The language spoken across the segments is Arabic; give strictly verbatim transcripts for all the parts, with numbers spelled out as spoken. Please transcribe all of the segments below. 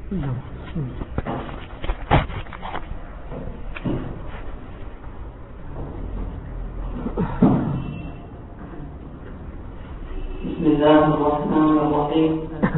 بسم الله الرحمن الرحيم.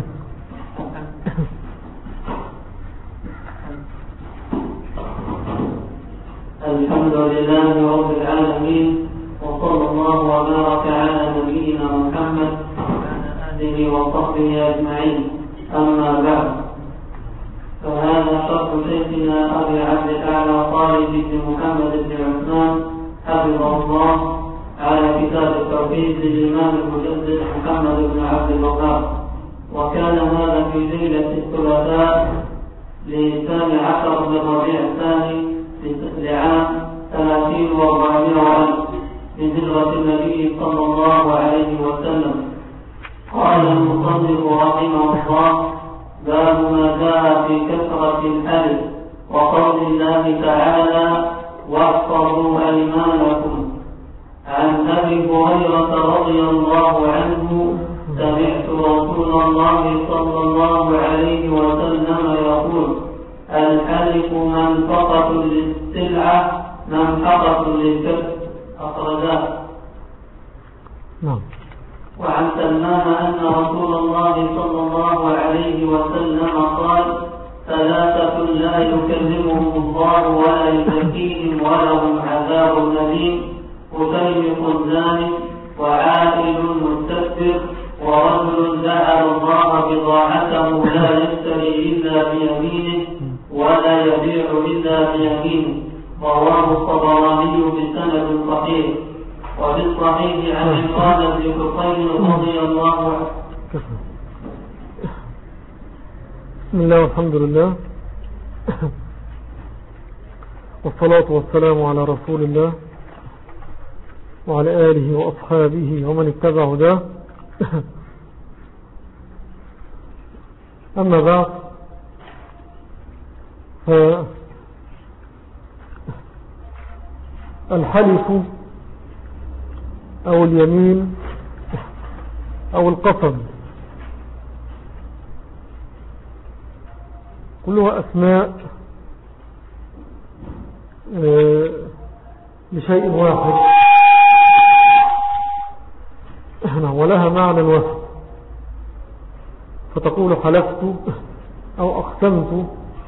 الحمد لله رب العالمين، وصلى الله وبارك على نبينا محمد وعلى آله وصحبه أجمعين. أما بعد، فهذا شرح شيخنا أبي عبد الأعلى طالب بن محمد بن عثمان حفظه الله على كتاب التوحيد للإمام المجدد محمد بن عبد الوهاب. وكان هذا في ليلة الثلاثاء للثاني عشر من ربيع الثاني لعام ثلاثين وأربعمائة ألف من هجرة النبي صلى الله عليه وسلم. قال المصنف رحمه الله: باب ما جاء في كثرة الحلف، وقول الله تعالى: واحفظوا أيمانكم. عن أبي هريرة رضي الله عنه: سمعت رسول الله صلى الله عليه وسلم يقول: الحلف منفقة للسلعة منفقة للكسب. أخرجاه. نعم. وعن سلمان أن رسول الله صلى الله عليه وسلم قال: ثلاثة لا يكلمهم الله ولا يزكيهم ولهم عذاب أليم: متيم زاني، وعائل مستكبر، ورجل جعل الله بضاعته لا يشتري إلا بيمينه ولا يبيع إلا بيمينه. رواه الطبراني بسند صحيح. وفي الصحيح عن عمران بن حصين رضي الله عنه. بسم الله والحمد لله، والصلاة والسلام على رسول الله وعلى آله وأصحابه ومن اتبع هداه. أما بعد، فالحلف أو اليمين أو القسم كلها أسماء لشيء واحد ولها معنى واحد. فتقول حلفت أو أقسمت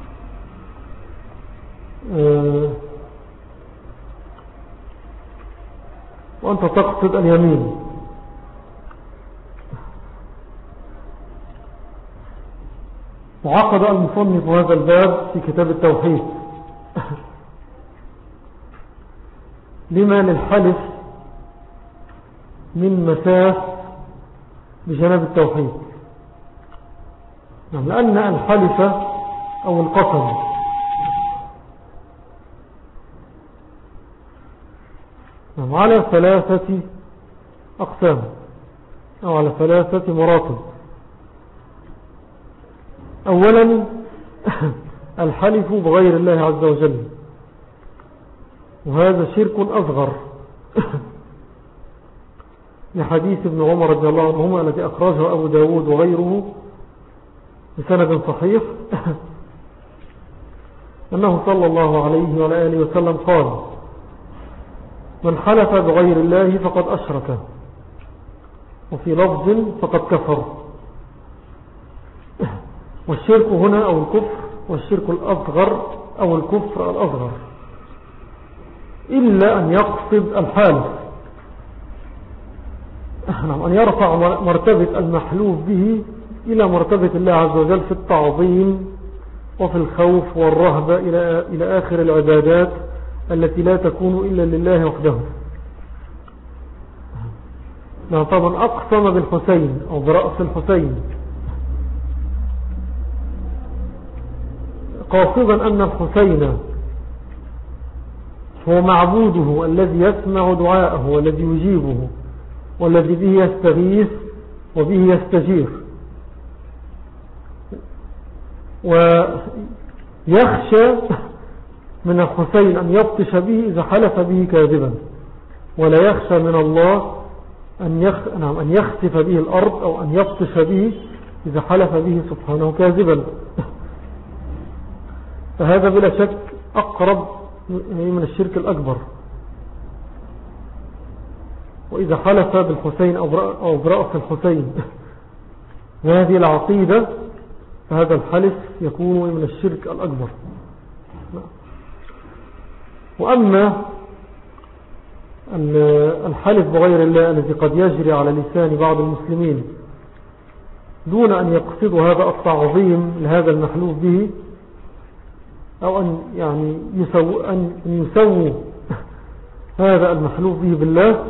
وأنت تقصد اليمين. وعقد المصنف هذا الباب في كتاب التوحيد لما للحلف من مساس بجانب التوحيد. لأن الحلف أو القسم على ثلاثة أقسام أو على ثلاثة مراتب. أولا الحلف بغير الله عز وجل، وهذا شرك أصغر لحديث ابن عمر رضي الله عنهما الذي أخرجه أبو داود وغيره بسند صحيح أنه صلى الله عليه وعلى آله وسلم قال: من حلف بغير الله فقد أشرك، وفي لفظ فقد كفر. والشرك هنا أو الكفر، والشرك الأصغر أو الكفر الأصغر، إلا أن يقصد الحالف أن يرفع مرتبة المحلوف به إلى مرتبة الله عز وجل في التعظيم وفي الخوف والرهبة إلى آخر العبادات التي لا تكون إلا لله وحده. طبعا أقسم بالحسين أو برأس الحسين قاصدا أن الحسين هو معبوده الذي يسمع دعاءه والذي يجيبه والذي به يستغيث وبه يستجير، ويخشى من الحسين أن يبطش به إذا حلف به كاذبا، ولا يخشى من الله أن, يخ... نعم أن يخسف به الأرض أو أن يبطش به إذا حلف به سبحانه كاذبا. فهذا بلا شك أقرب من الشرك الأكبر. وإذا حلف بالحسين أو برأس الحسين وهذه العقيدة فهذا الحلف يكون من الشرك الأكبر. وأما الحلف بغير الله الذي قد يجري على لسان بعض المسلمين دون أن يقصدوا هذا التعظيم لهذا المحلوف به، أو أن يعني يسووا, أن يسووا هذا المحلوف به بالله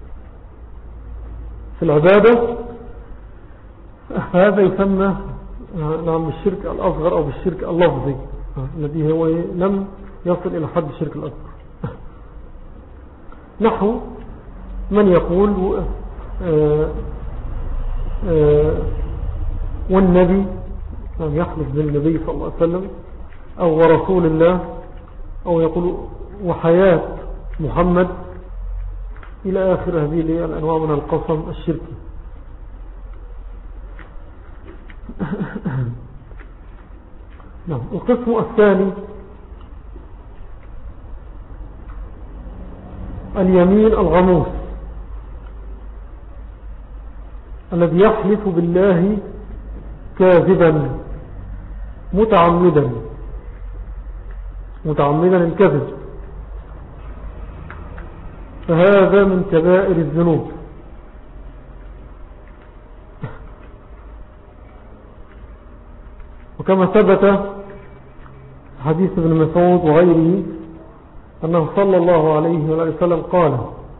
في العبادة، هذا يسمى نعم بالشرك الأصغر أو بالشرك اللفظي الذي هو لم يصل إلى حد الشرك الأكبر. نحو من يقول آآ آآ والنبي يعني يحلف بالنبي صلى الله عليه وسلم أو ورسول الله، أو يقول وحياة محمد إلى آخر هذه الأنواع من القسم الشركي. نعم. القسم الثاني اليمين الغموس الذي يحلف بالله كاذبا متعمدا متعمدا الكذب، فهذا من كبائر الذنوب. وكما ثبت حديث ابن مسعود وغيره أنه صلى الله عليه وسلم قال: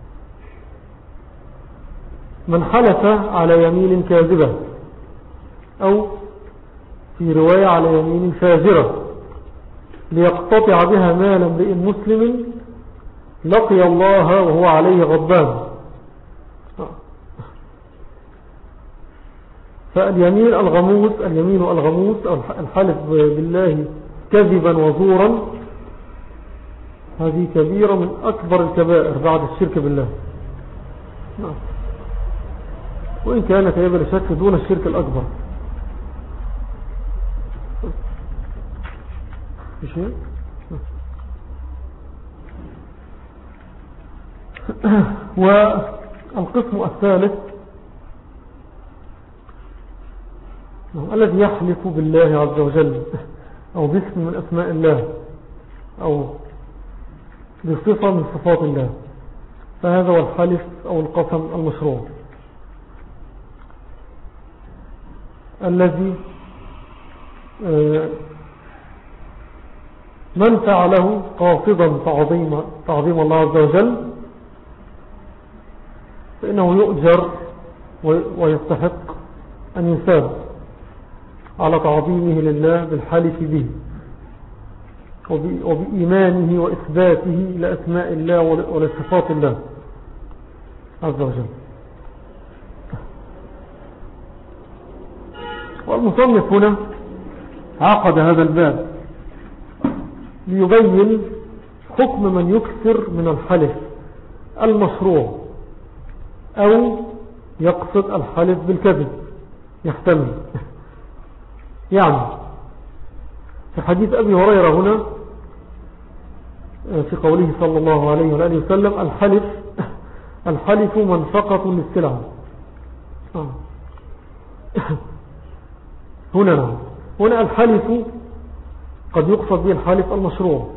من حلف على يمين كاذبة، أو في رواية على يمين فاجرة، ليقتطع بها مال امرئ مسلم لقي الله وهو عليه غضبان. فاليمين الغموس اليمين الغموس أو الحلف بالله كذبا وزورا هذه كبيرة من أكبر الكبائر بعد الشرك بالله، وإن كان كبير الشرك دون الشرك الأكبر. والقسم الثالث الذي يحلف بالله عز وجل أو باسم من أسماء الله أو بصفة من صفات الله، فهذا هو الحلف أو القسم المشروع الذي من فعله قاصدا تعظيم, تعظيم الله عز وجل فإنه يؤجر ويستحق أن يثاب على تعظيمه لله بالحلف به وبإيمانه وإثباته لأسماء الله ولصفات الله عز وجل. والمصنف هنا عقد هذا الباب ليبين حكم من يكثر من الحلف المشروع أو يقصد الحلف بالكذب يحتمل. يعني في حديث أبي هريرة هنا في قوله صلى الله عليه وآله وسلم: الحلف الحلف منفقة للسلع. هنا هنا الحلف قد يقصد به الحلف المشروع.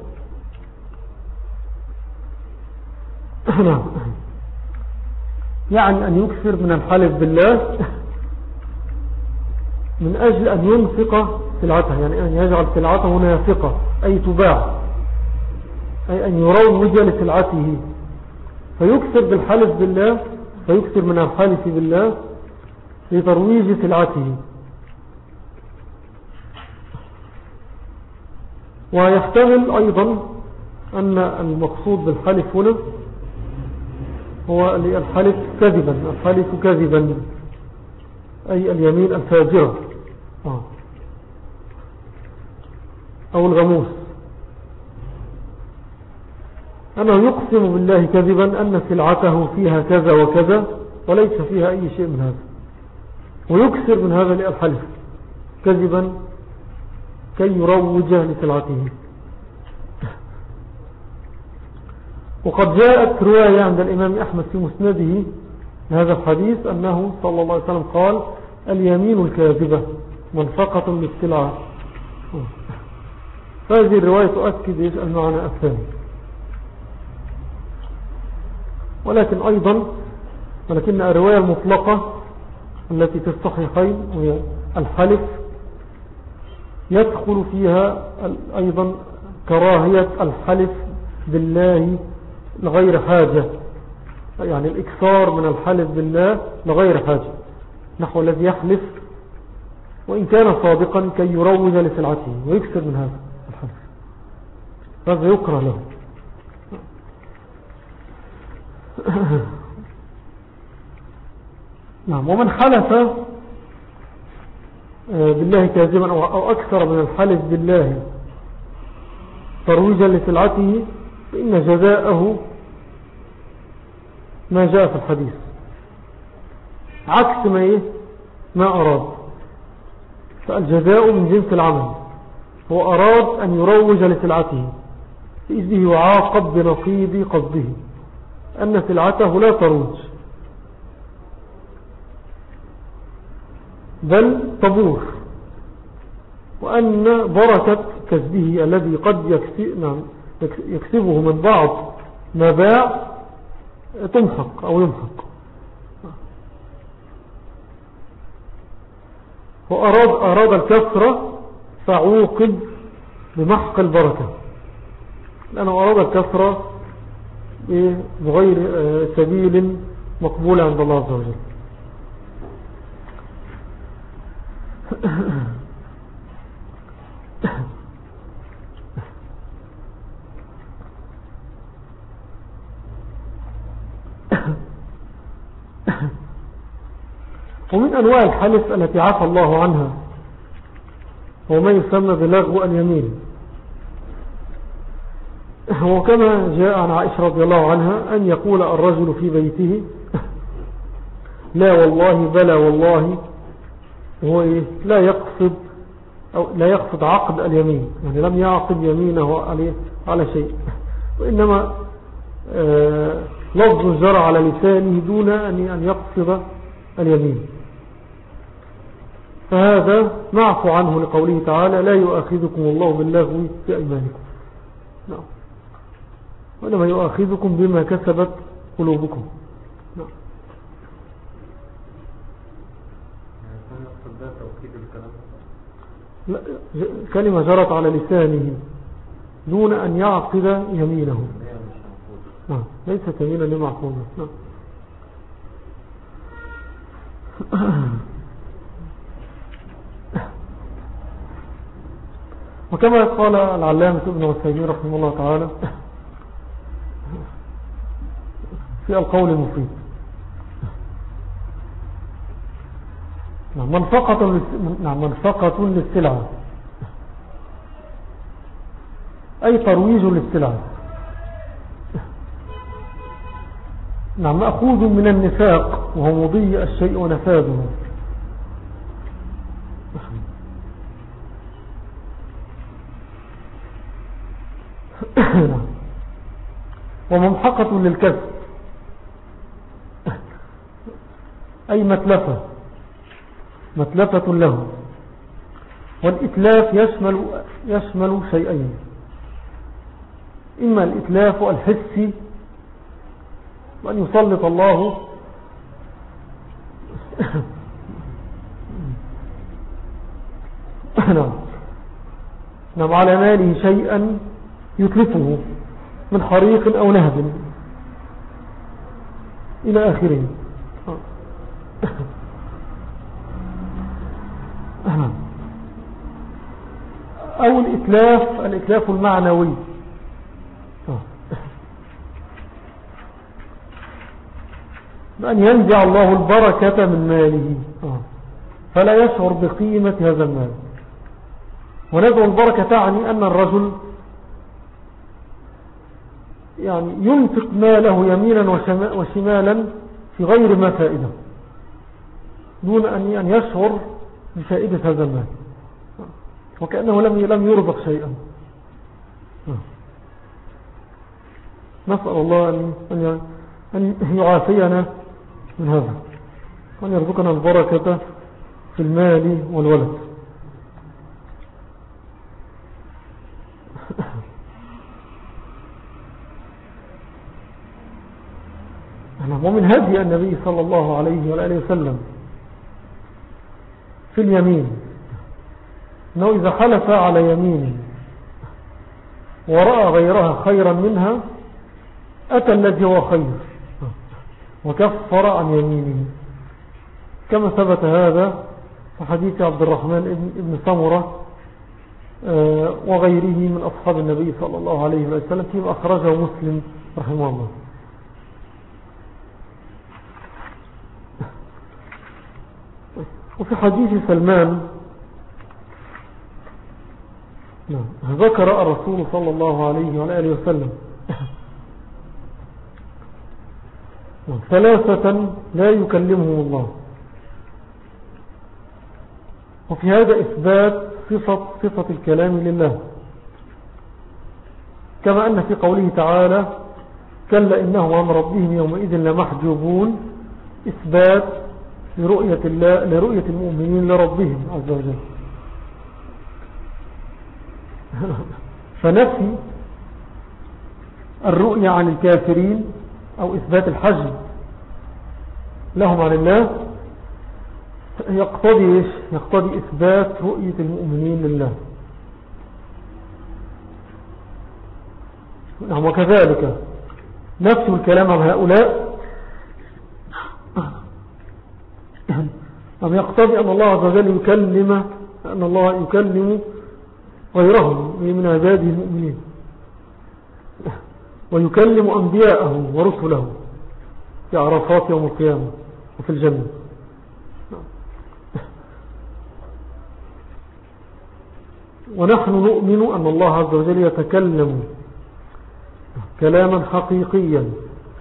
يعني أن يكثر من الحلف بالله من أجل أن ينفق سلعته، يعني أن يجعل سلعته نافقة أي تباع، أي أن يروج لسلعته، فيكثر بالحلف بالله فيكثر من الحلف بالله لترويج سلعته. ويحتمل أيضا أن المقصود بالحلف هنا هو الحلف كذبا الحلف كذبا أي اليمين الفاجرة أو الغموس، أنه يقسم بالله كذبا أن سلعته فيها كذا وكذا وليس فيها أي شيء من هذا، ويكثر من هذا الحلف كذبا كي يروج لسلعته. وقد جاءت رواية عند الإمام أحمد في مسنده هذا الحديث أنه صلى الله عليه وسلم قال اليمين الكاذبة منفقة للسلعة. فهذه الرواية تؤكد المعنى الثاني. ولكن أيضا ولكن الرواية المطلقة التي في الصحيحين وهي الحلف يدخل فيها أيضا كراهية الحلف بالله لغير حاجة، يعني الإكثار من الحلف بالله لغير حاجة، نحو الذي يحلف وإن كان صادقا كي يروج لسلعته ويكثر من هذا الحلف، هذا يكره له. نعم. ومن حلف بالله كاذبا أو أكثر من الحلف بالله ترويجا لسلعته فإن جزاءه ما جاء في الحديث عكس ما إيه ما أراد. فالجزاء من جنس العمل، هو أراد أن يروج لسلعته فإذ به يعاقب بنقيض قصده أن سلعته لا تروج بل تبور، وأن بركة كسبه الذي قد يكسبه من بعض ما باع تمحق أو يمحق. وأراد أراد الكسرة فعوقب بمحق البركة، لأنه أراد الكسرة بغير سبيل مقبول عند الله عز وجل. ومن أنواع الحلف التي عفى الله عنها هو ما يسمى بلغو اليمين، وكما جاء عن عائشة رضي الله عنها أن يقول الرجل في بيته لا والله بلا والله، وهو إيه لا يقصد أو لا يقصد عقد اليمين، يعني لم يعقد يمينه عليه على شيء، وإنما آه لفظ جرى على لسانه دون أن يقصد اليمين، فهذا معفو عنه لقوله تعالى لا يؤاخذكم الله باللغو في أيمانكم، نعم، وإنما يؤاخذكم بما كسبت قلوبكم. نعم. لا، كلمة جرت على لسانه دون أن يعقد يمينه، نعم، ليست يمينا لمعقوده. نعم. وكما قال العلامة ابن عثيمين رحمه الله تعالى في القول المفيد منفقة نعم منفقة للسلعة أي ترويج للسلعة، نعم، مأخوذ من النفاق وهو مضي الشيء ونفاذه. وممحقة للكسب أي متلفة متلفة له. والإتلاف يشمل, يشمل شيئين، إما الإتلاف الحسي وأن يسلط الله نعم على ماله شيئا يتلفه من حريق أو نهب إلى آخره، أو الإتلاف الإتلاف المعنوي بأن ينزع الله البركة من ماله فلا يشعر بقيمة هذا المال. ونزع البركة تعني أن الرجل يعني ينفق ماله يمينا وشمالا في غير ما فائدة دون أن يشعر بفائدة هذا المال، وكأنه لم لم يرزق شيئا. نسأل الله أن أن يعافينا من هذا وأن يرزقنا البركة في المال والولد. ومن هدي النبي صلى الله عليه وآله وسلم في اليمين أنه إذا حلف على يمين ورأى غيرها خيرا منها أتى الذي هو خير وكفر عن يمينه، كما ثبت هذا في حديث عبد الرحمن بن سمرة وغيره من أصحاب النبي صلى الله عليه وسلم فيما أخرجه مسلم رحمه الله. وفي حديث سلمان ذكر الرسول صلى الله عليه وآله وسلم ثلاثة لا يكلمهم الله، وفي هذا إثبات صفة, صفة الكلام لله، كما أن في قوله تعالى كلا إنهم عن ربهم يومئذ لمحجوبون إثبات لرؤية, الله لرؤية المؤمنين لربهم عز وجل. فنفي الرؤية عن الكافرين أو إثبات الحجب لهم عن الله يقتضي, يقتضي إثبات رؤية المؤمنين لله. نعم، وكذلك نفس الكلام عن هؤلاء أم يقتضي أن الله عز وجل يكلم أن الله يكلم غيرهم من عباده المؤمنين ويكلم أنبياءه ورسله في عرفات يوم القيامة وفي الجنة. ونحن نؤمن أن الله عز وجل يتكلم كلاما حقيقيا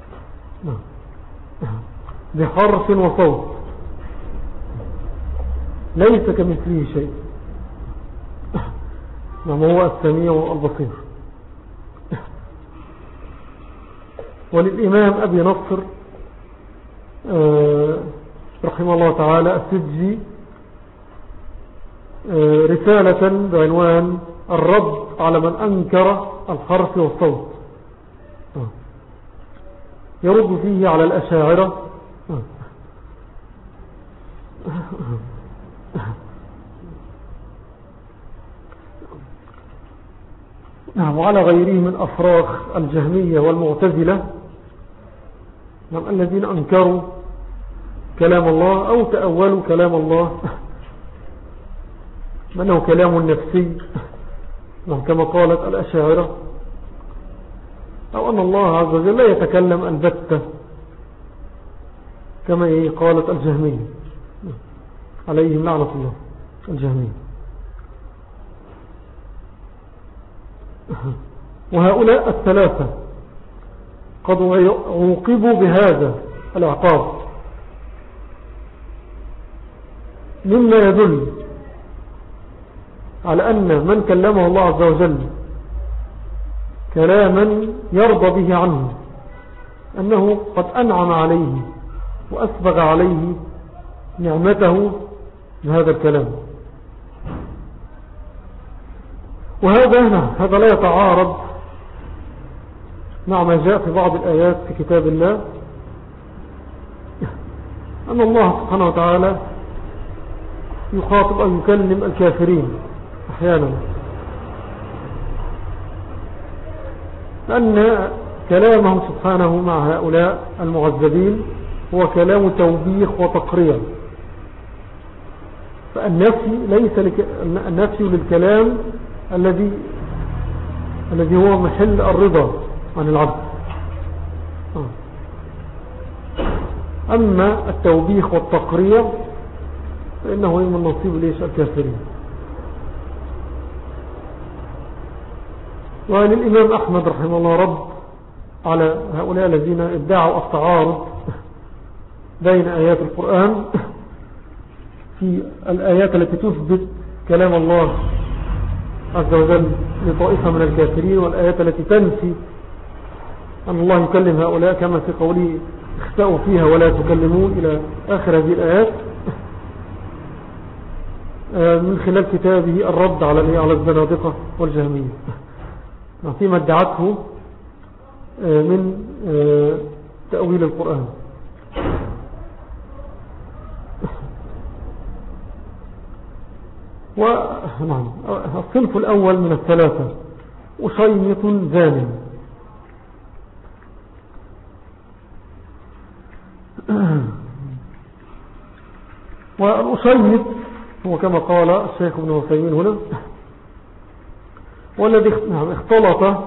بحرف وصوت ليس كمثله شيء، نعم هو السميع البصير. وللإمام أبي نصر رحمه الله تعالى السجي رسالة بعنوان الرد على من أنكر الحرف والصوت، يرد فيه على الأشاعرة وعلى غيره من أفراخ الجهمية والمعتزلة الذين أنكروا كلام الله أو تأولوا كلام الله بأنه كلام نفسي كما قالت الأشاعرة، أو أن الله عز وجل لا يتكلم البتة كما قالت الجهمية عليهم لعنة الله الجهمية. وهؤلاء الثلاثة قد عوقبوا بهذا العقاب، مما يدل على أن من كلمه الله عز وجل كلاما يرضى به عنه أنه قد أنعم عليه وأسبغ عليه نعمته بهذا الكلام. وهذا هذا لا يتعارض مع ما جاء في بعض الآيات في كتاب الله أن الله سبحانه وتعالى يخاطب أو يكلم الكافرين أحيانا، لأن كلامهم سبحانه مع هؤلاء المعذبين هو كلام توبيخ وتقرير. فالنفي ليس لك... النفي للكلام الذي الذي هو محل الرضا عن العبد، أما التوبيخ والتقرير فإنه من نصيب ليش الكافرين. وللإمام أحمد رحمه الله رد على هؤلاء الذين ادعوا التعارض بين آيات القرآن في الآيات التي تثبت كلام الله عز وجل لطائفة من الكافرين، والآيات التي تنفي أن الله يكلم هؤلاء كما في قوله اخسأوا فيها ولا تكلمون إلى آخر هذه الآيات من خلال كتابه الرد على على الزنادقة والجهمية فيما ادعته من تأويل القرآن. ونعم الصنف الأول من الثلاثة أشيمط زان. والأشيمط هو كما قال الشيخ ابن عثيمين هنا والذي اختلط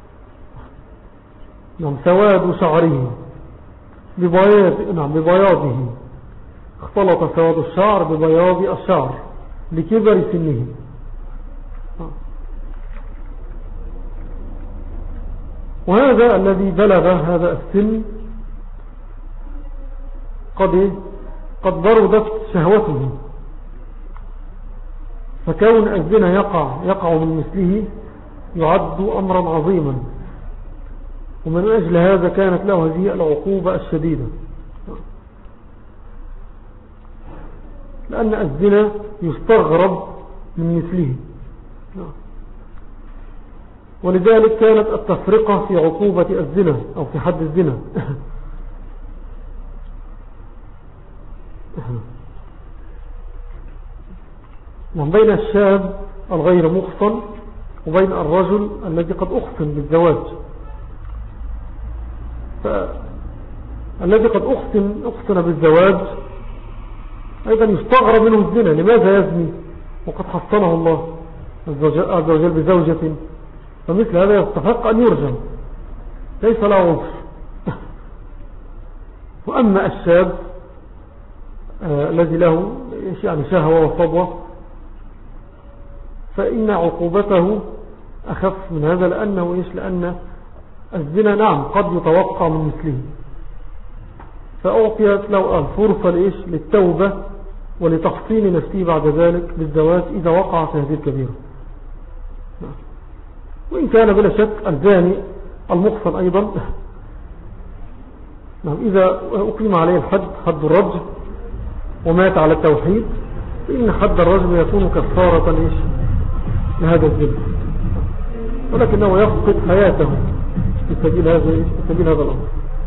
نعم سواد شعره ببياض نعم ببياضه اختلط سواد الشعر ببياض الشعر لكبر سنه. وهذا الذي بلغ هذا السن قد قد بردت شهوته، فكون الزنا يقع يقع من مثله يعد أمرا عظيما، ومن أجل هذا كانت له هذه العقوبة الشديدة، لأن الزنا يستغرب من مثله، ولذلك كانت التفرقة في عقوبة الزنا أو في حد الزنا بين الشاب الغير مخصن وبين الرجل الذي قد أخصن بالزواج. فالذي قد أخصن, أخصن بالزواج أيضا يستغرب منه الزنا، لماذا يزني وقد حصنه الله عز وجل بزوجة؟ فمثل هذا يستحق أن يرجم، ليس له عذر. وأما الشاب آه الذي له يعني شهوة وصبوة فإن عقوبته أخف من هذا، لأنه إيش لأن الزنا نعم قد يتوقع من مثله، فأعطيت له الفرصة لإيش للتوبة ولتحصين نفسه بعد ذلك بالزواج إذا وقع في هذه الكبيرة. وإن كان بلا شك الزاني المخصن أيضا نعم إذا أقيم عليه الحد حد الرجم ومات على التوحيد فإن حد الرجم يكون كفارة لإيش لهذا الزنا، ولكنه يفقد حياته في سبيل هذا في سبيل هذا الأمر.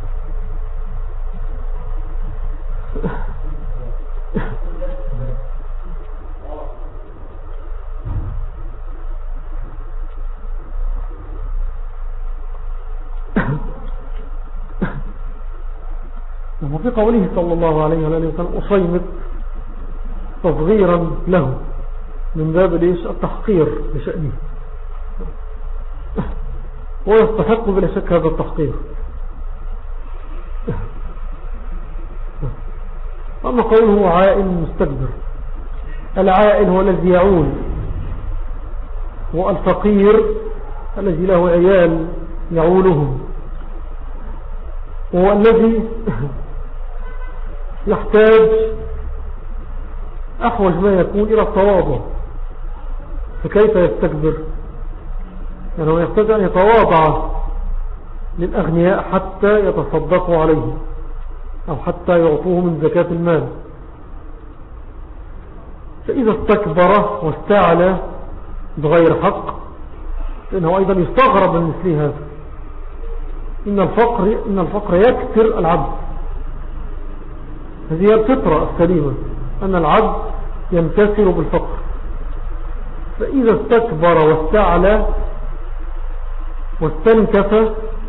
وفي قوله صلى الله عليه وسلم أصيمت تصغيرا له من باب ليش التحقير لشأنه، ويستحق بلا شك هذا التحقير. أما قوله عائل مستكبر، العائل هو الذي يعول، والفقير الذي له عيال يعولهم، وهو الذي يحتاج أحوج ما يكون إلى التواضع، فكيف يستكبر؟ يعني هو يحتاج أن يتواضع للأغنياء حتى يتصدقوا عليه أو حتى يعطوه من زكاة المال. فإذا استكبر واستعلى بغير حق فإنه أيضا يستغرب من مثل هذا. إن الفقر, إن الفقر يكثر العبد، هذه هي الفطرة السليمة أن العبد ينكسر بالفقر. فإذا استكبر واستعلى واستنكف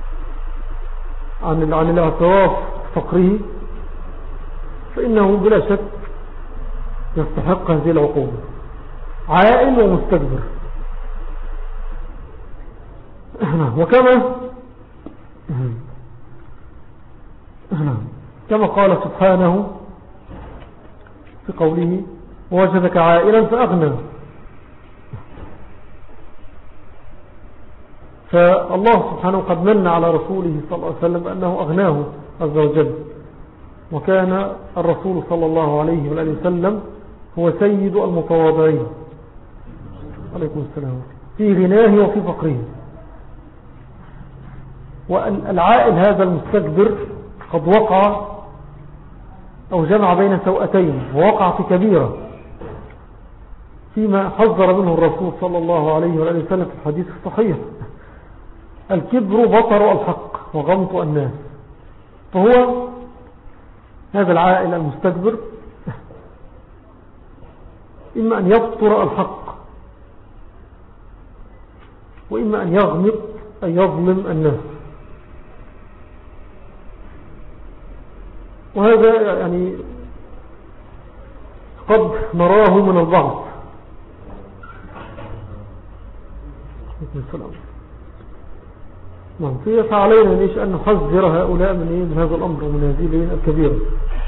عن عن الاعتراف فقره فإنه بلا شك يستحق هذه العقوبة، عائل ومستكبر. وكما كما قال سبحانه في قوله ووجدك عائلا فأغنى، فالله سبحانه قد من على رسوله صلى الله عليه وسلم بأنه أغناه عز وجل، وكان الرسول صلى الله عليه وآله وسلم هو سيد المتواضعين عليكم السلام في غناه وفي فقره. والعائل هذا المستكبر قد وقع أو جمع بين سوءتين ووقع في كبيرة فيما حذر منه الرسول صلى الله عليه وآله وسلم في الحديث الصحيح: الكبر بطر الحق وغمط الناس. فهو هذا العائل المستكبر إما أن يبطر الحق وإما أن يغمط أن يظلم الناس. وهذا يعني قد نراه من البعض. نعم. فعلينا ليش أن نحذر هؤلاء من, إيه؟ من هذا الأمر ومن هذه الكبيرة.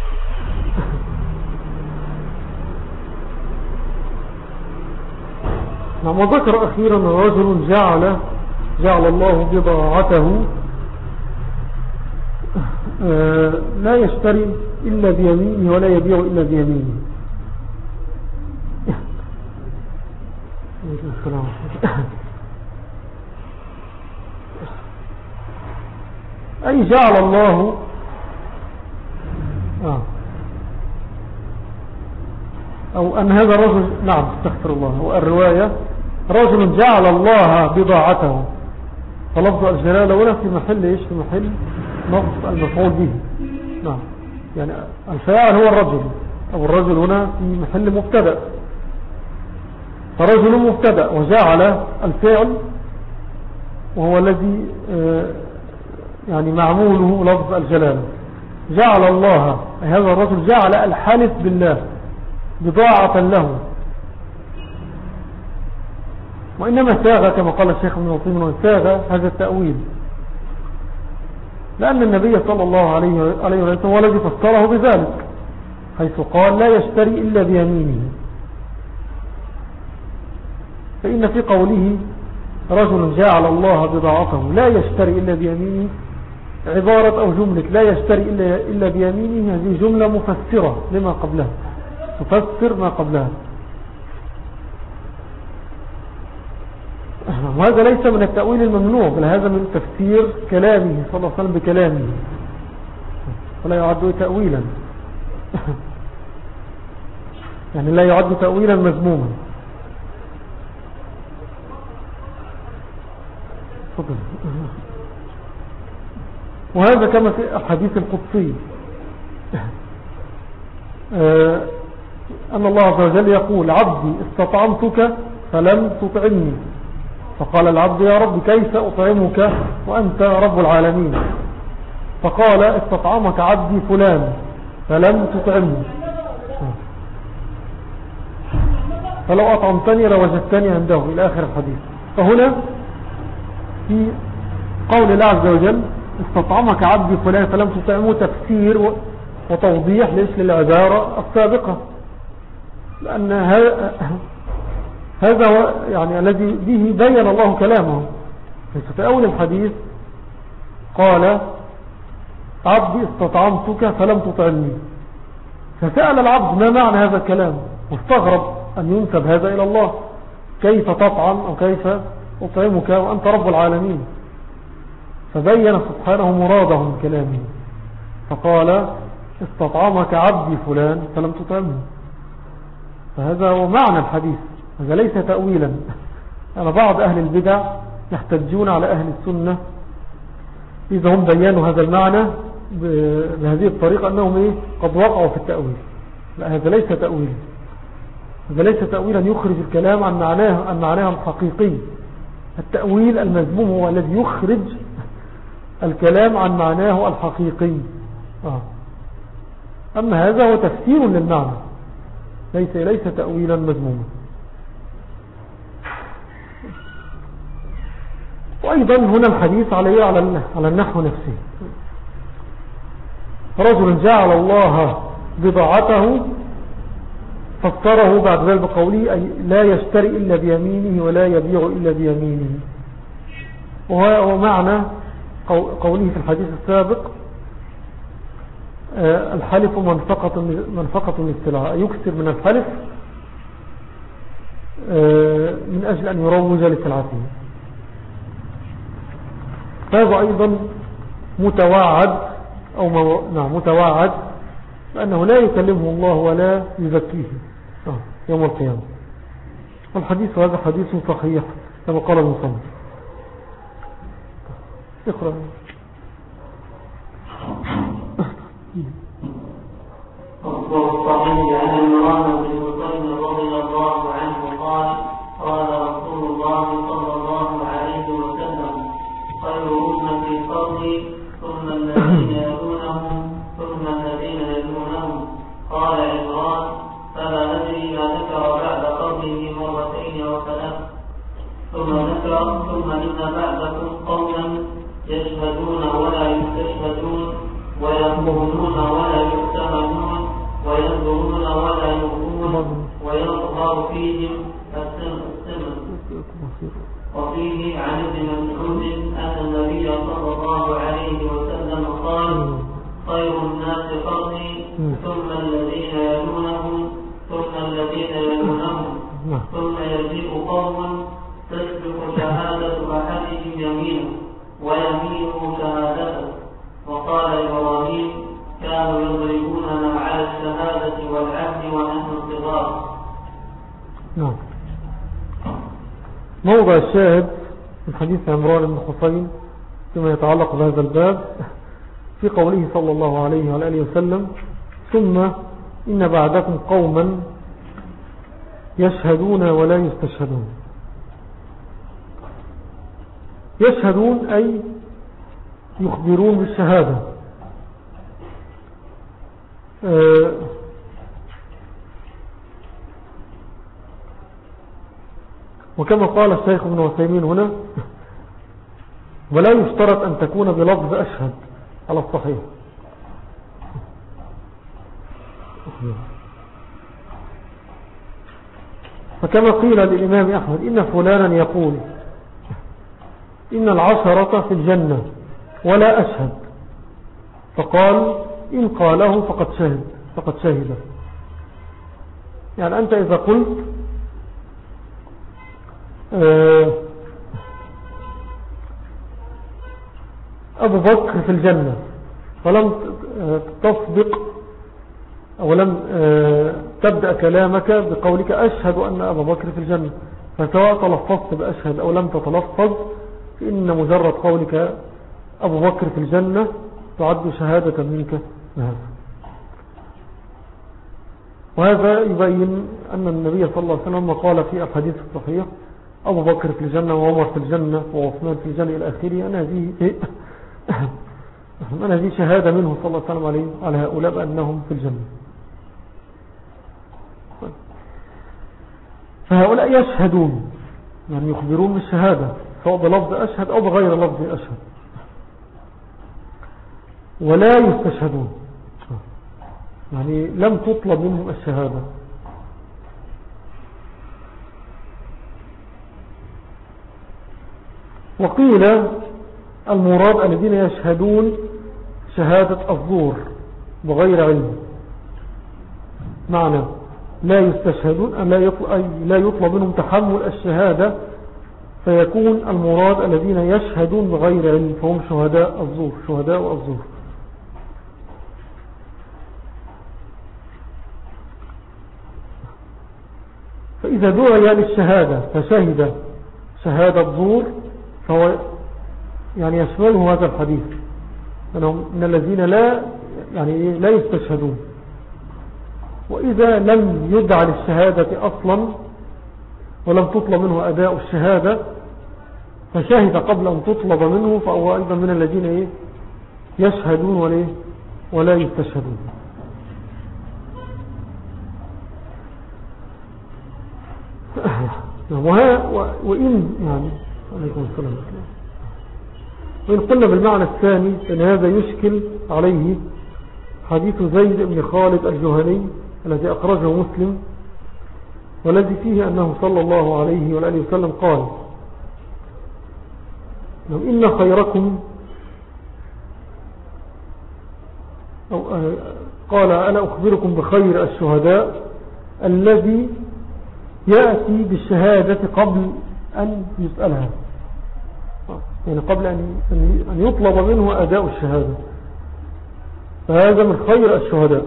نعم. وذكر أخيرا رجل جعل جعل الله بضاعته لا يشتري إلا بيمينه ولا يبيع إلا بيمينه. أي جعل الله آه أو أن هذا الرجل، نعم استغفر الله، والرواية رجل جعل الله بضاعته، فلفظ الجلالة ولا في محل إيش؟ في محل نصب المفعول به. نعم. يعني الفاعل هو الرجل، أو الرجل هنا في محل مبتدأ، فرجل مبتدأ وجعل الفعل وهو الذي يعني معموله لفظ الجلالة. جعل الله، هذا الرجل جعل الحلف بالله بضاعة له، وإنما ساغ كما قال الشيخ ابن عثيمين ساغ هذا التأويل، لأن النبي صلى الله عليه وسلم هو الذي فسره بذلك، حيث قال لا يشتري إلا بيمينه. فإن في قوله رجل جعل الله بضاعته لا يشتري إلا بيمينه عبارة أو جملة لا يشتري إلا, إلا بيمينه، هذه جملة مفسرة لما قبلها، تفسر ما قبلها. وهذا ليس من التأويل الممنوع، بل هذا من تفسير كلامه صلى الله عليه وسلم بكلامه، ولا يعد تأويلا يعني لا يعد تأويلا مذموما. وهذا كما في الحديث القدسي أن الله عز وجل يقول: عبدي استطعمتك فلم تطعمني، فقال العبد: يا رب كيف أطعمك وأنت رب العالمين؟ فقال: استطعمك عبدي فلان فلم تطعمني، فلو أطعمتني لوجدتني عنده، إلى آخر الحديث. فهنا في قول الله عز وجل استطعمك عبدي فلان فلم تطعمه تفسير وتوضيح ليش للعبارة السابقة، لأن هذا هو يعني الذي به بين الله كلامه. في أول الحديث قال: عبدي استطعمتك فلم تطعمني، فسأل العبد ما معنى هذا الكلام، واستغرب أن ينسب هذا إلى الله، كيف تطعم أو كيف أطعمك وأنت رب العالمين؟ فبين سبحانه مراده من كلامه، فقال: استطعمك عبدي فلان فلم تطعمه. فهذا هو معنى الحديث، هذا ليس تأويلا. أنا بعض أهل البدع يحتجون على أهل السنة إذا هم بيانوا هذا المعنى بهذه الطريقة أنهم إيه؟ قد وقعوا في التأويل. لا، هذا ليس تأويل، هذا ليس تأويلا يخرج الكلام عن معناه, عن معناه الحقيقي. التأويل المذموم هو الذي يخرج الكلام عن معناه الحقيقي. آه. أما هذا هو تفسير للمعنى، ليس ليس تأويلا مذموما. وأيضا هنا الحديث عليه على على النحو نفسه. رجل جعل الله بضاعته فسره بعد ذلك بقوله: أي لا يشتري إلا بيمينه ولا يبيع إلا بيمينه. وهو معنى قوله في الحديث السابق: الحلف منفقة منفقة للسلعة، يكثر من الحلف من أجل أن يروج لسلعته. هذا أيضا متوعد أو مو... نعم متوعد لأنه لا يكلمه الله ولا يزكيه يوم القيامة. الحديث هذا حديث صحيح كما قال المصنف. اقرأ. والصحيح عن عمران بن حسين رضي الله عنه قال قال رسول الله صلى الله عليه وسلم خير أمتي قرني ثم الذين يلونهم ثم الذين يلونهم. قال عمران فلا أدري ما ذكر بعد قرنه مرتين أو ثلاث. ثم ذكر ثم إن بعدكم قوما يشهدون ولا يستشهدون ويقولون ولا يؤتمنون وينظرون ولا يؤمنون ويظهر فيهم السمن. وفيه عن ابن مسعود أن النبي صلى الله عليه وسلم قال خير الناس قرني ثم الذين يلونهم ثم الذين يلونهم ثم يجيء قوم تسبق شهادة أحدهم يمينه ويمينه شهادته. وقال إبراهيم كانوا يضربوننا على الشهادة والعهد ونحن صغار. نعم. موضع الشاهد من حديث عمران بن حسين فيما يتعلق بهذا الباب في قوله صلى الله عليه وآله وسلم ثم إن بعدكم قوما يشهدون ولا يستشهدون. يشهدون أي يخبرون بالشهادة. أه وكما قال الشيخ ابن عثيمين هنا ولا يشترط أن تكون بلفظ أشهد على الصحيح. فكما قيل للإمام أحمد إن فلانا يقول إن العشرة في الجنة ولا أشهد، فقال إن قاله فقد شهد فقد شهد. يعني أنت إذا قلت أبو بكر في الجنة فلم تصدق أو لم تبدأ كلامك بقولك أشهد أن أبا بكر في الجنة، فسواء تلفظت بأشهد أو لم تتلفظ فإن مجرد قولك أبو بكر في الجنة تعد شهادة منك بهذا. وهذا يبين أن النبي صلى الله عليه وسلم قال في الحديث الصحيح أبو بكر في الجنة وعمر في الجنة وعثمان في الجنة إلى آخره، أن هذه أن هذه شهادة منه صلى الله عليه وسلم على هؤلاء بأنهم في الجنة. فهؤلاء يشهدون يعني يخبرون بالشهادة سواء بلفظ أشهد أو بغير لفظ أشهد، ولا يستشهدون يعني لم تطلب منهم الشهادة. وقيل المراد الذين يشهدون شهادة الزور بغير علم، معنى لا يستشهدون أن لا يطلب, لا يطلب منهم تحمل الشهادة، فيكون المراد الذين يشهدون بغير علم فهم شهداء الزور شهداء الزور. فإذا دعي للشهادة فشهد شهادة زور فهو يعني يشمله هذا الحديث أنهم من الذين لا يعني لا يستشهدون. وإذا لم يدع للشهادة أصلا ولم تطلب منه أداء الشهادة فشهد قبل أن تطلب منه فهو أيضا من الذين يشهدون ولا يستشهدون. وإن يعني عليكم السلام وإن قلنا بالمعنى الثاني أن هذا يشكل عليه حديث زيد بن خالد الجهني الذي أخرجه مسلم، والذي فيه أنه صلى الله عليه وآله وسلم قال إن خيركم أو قال ألا أخبركم بخير الشهداء الذي يأتي بالشهادة قبل أن يسألها. يعني قبل أن يطلب منه أداء الشهادة، فهذا من خير الشهداء.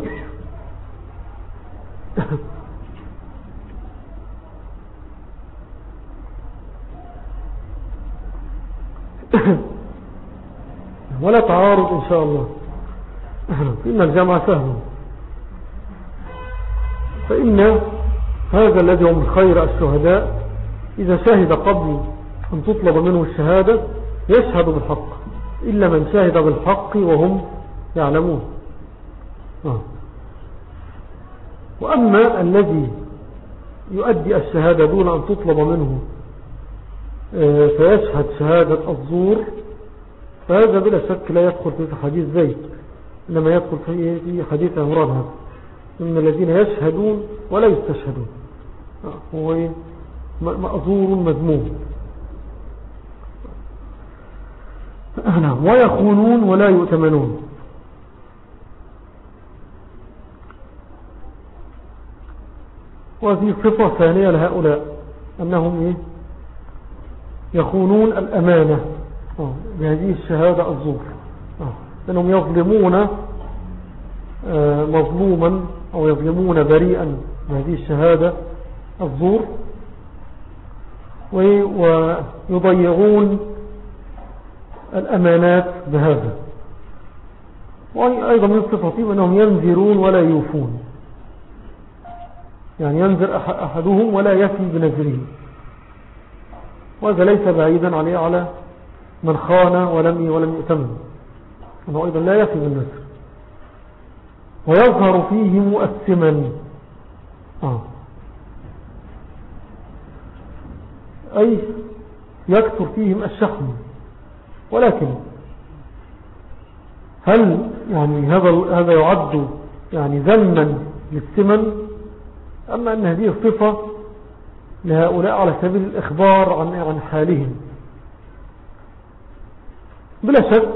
ولا تعارض إن شاء الله، إن الجمع سهل. فإن هذا الذي هم خير الشهداء إذا شهد قبل أن تطلب منه الشهادة يشهد بالحق، إلا من شهد بالحق وهم يعلمون. آه. وأما الذي يؤدي الشهادة دون أن تطلب منه آه فيشهد شهادة الزور، فهذا بلا شك لا يدخل في حديث زيد، إنما يدخل في حديث عمران هذا من الذين يشهدون ولا يستشهدون، آه. هو مأزور مذموم. نعم. ويخونون ولا يؤتمنون. وهذه صفة ثانية لهؤلاء، أنهم يخونون الأمانة بهذه الشهادة الزور، أنهم يظلمون مظلوما أو يظلمون بريئا بهذه الشهادة الزور، ويضيعون الأمانات بهذا. وأيضا من صفتهم أنهم ينذرون ولا يوفون، يعني ينذر أحدهم ولا يفي بنذره، وهذا ليس بعيدا عليه على من خان ولم ولم يؤتمن، أنه أيضا لا يفي بالنذر. ويظهر فيه مؤثما، آه. أي يكثر فيهم الشحم. ولكن هل يعني هذا هذا يعد يعني ذما للثمن، أما أن هذه الصفة لهؤلاء على سبيل الإخبار عن عن حالهم؟ بلا شك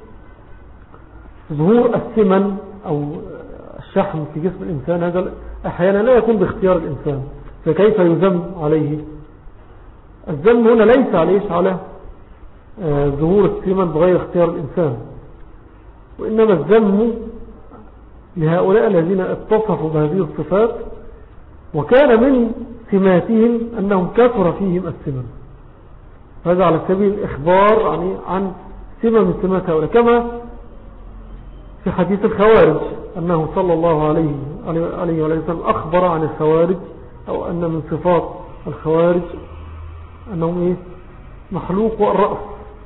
ظهور الثمن أو الشحم في جسم الإنسان هذا أحيانا لا يكون باختيار الإنسان، فكيف يذم عليه؟ الذم هنا ليس عليه على ظهور الثمن بغير اختيار الإنسان، وإنما الذم لهؤلاء الذين اتصفوا بهذه الصفات وكان من سماتهم أنهم كثر فيهم الثمن. هذا على سبيل الإخبار عن عن سمة من سمات هؤلاء، كما في حديث الخوارج أنه صلى الله عليه عليه وسلم أخبر عن الخوارج، أو أن من صفات الخوارج أنهم إيه؟ محلوق الرأس،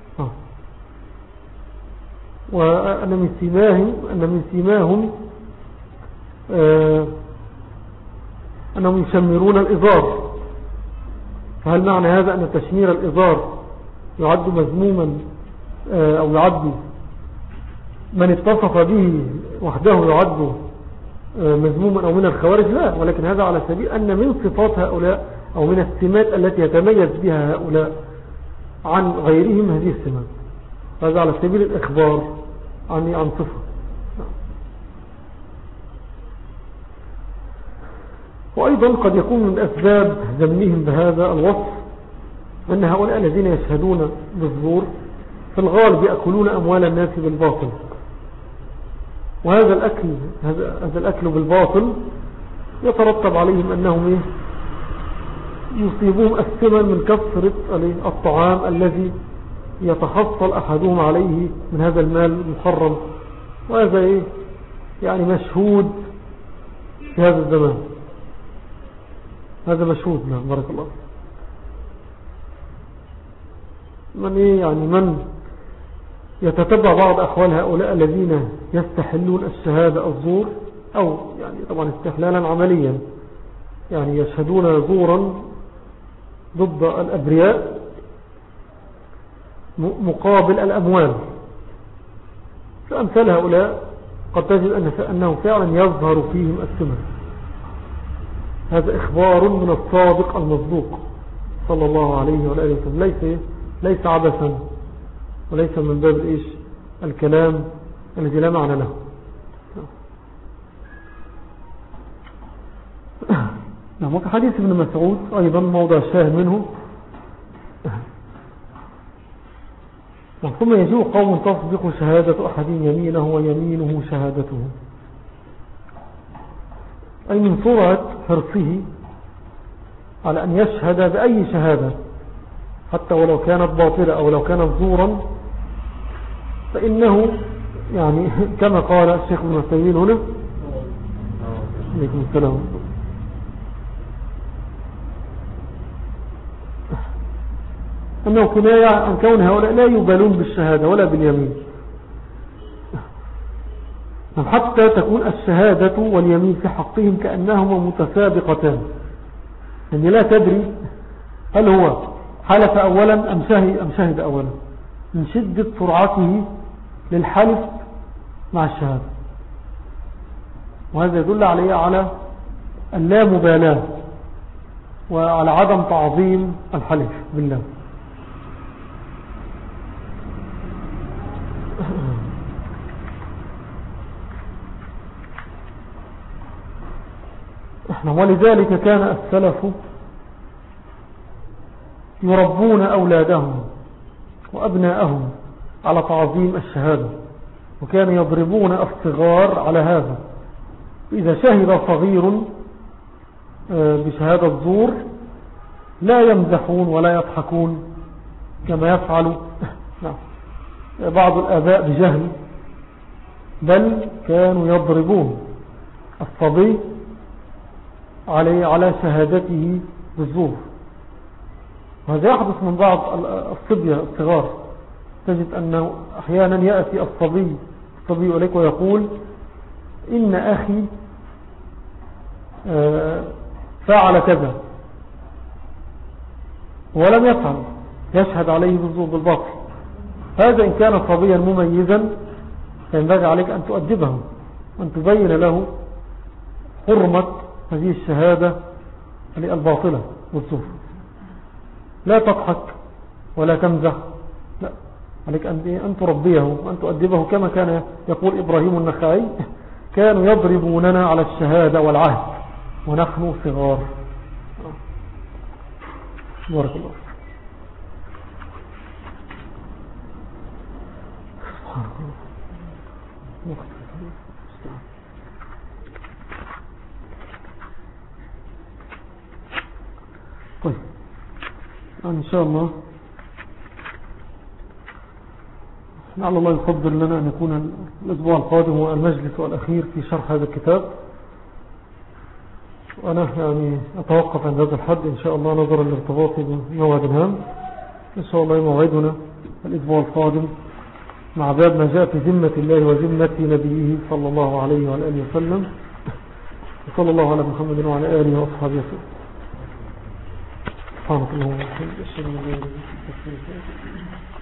وأن من سماهم أن من سماهم آه أنهم يشمرون الإزار. فهل معنى هذا أن تشمير الإزار يعد مذموما آه أو يعد من اتصف به وحده يعد آه مذموما أو من الخوارج؟ لا، ولكن هذا على سبيل أن من صفات هؤلاء أو من السمات التي يتميز بها هؤلاء عن غيرهم هذه السمات. هذا على سبيل الإخبار عن عن صفة. وأيضا قد يكون من أسباب ذمهم بهذا الوصف أن هؤلاء الذين يشهدون بالزور في الغالب يأكلون أموال الناس بالباطل، وهذا الأكل هذا الأكل بالباطل يترتب عليهم أنهم يصيبون الثمن من كثرة الطعام الذي يتحصل أحدهم عليه من هذا المال المحرم، وهذا إيه يعني مشهود في هذا الزمان، هذا مشهود. نعم بارك الله. من إيه يعني من يتتبع بعض أحوال هؤلاء الذين يستحلون الشهادة الزور، أو يعني طبعا استحلالا عمليا، يعني يشهدون زورا ضد الأبرياء مقابل الأموال. فأمثال هؤلاء قد تجد أنه فعلا يظهر فيهم الثمن. هذا إخبار من الصادق المصدوق صلى الله عليه وآله وسلم، ليس ليس عبثا وليس من باب إيش الكلام الذي لا معنى له. نعم. وفي حديث ابن مسعود أيضا موضع الشاهد منه ثم يجيء قوم تصدق شهادة أحد يمينه ويمينه شهادته، أي من سرعة حرصه على أن يشهد بأي شهادة حتى ولو كانت باطلة أو لو كانت زورا، فإنه يعني كما قال الشيخ ابن عثيمين هنا عليكم السلام، أنه كناية عن كون هؤلاء لا يبالون بالشهادة ولا باليمين، حتى تكون الشهادة واليمين في حقهم كأنهما متسابقتان، يعني لا تدري هل هو حلف أولا أم شهد, أم شهد أولا من شدة سرعته للحلف مع الشهادة. وهذا يدل عليه على اللامبالاة وعلى عدم تعظيم الحلف بالله. ولذلك كان السلف يربون أولادهم وأبناءهم على تعظيم الشهادة، وكانوا يضربون الصغار على هذا. إذا شهد صغير بشهادة زور لا يمزحون ولا يضحكون كما يفعل بعض الآباء بجهل، بل كانوا يضربون الصبي عليه على شهادته بالزور. وهذا يحدث من بعض الصبية الصغار، تجد أنه أحيانا يأتي الصبي الصبي إليك ويقول إن أخي فعل كذا ولم يفعل، يشهد عليه بالزور بالباطل. هذا إن كان صبيا مميزا فينبغي عليك أن تؤدبه وأن تبين له حرمة هذه الشهادة الباطلة والزور. لا تضحك ولا تمزح، لا، عليك أن تربيه وأن تؤدبه كما كان يقول إبراهيم النخعي: كانوا يضربوننا على الشهادة والعهد ونحن صغار. بارك الله. سبحان الله. طيب إن شاء الله لعل الله يفضل لنا أن يكون الأسبوع القادم هو المجلس الأخير في شرح هذا الكتاب، وأنا يعني أتوقف عند هذا الحد إن شاء الله نظرا لارتباطي بموعد هام. إن شاء الله موعدنا الأسبوع القادم مع باب ما جاء في ذمة الله وذمة نبيه صلى الله عليه وعلى آله وسلم. وصلى الله على محمد وعلى آله وأصحابه وسلم. سبحانك اللهم وبحمدك أشهد أن لا إله إلا أنت أستغفرك وأتوب إليك.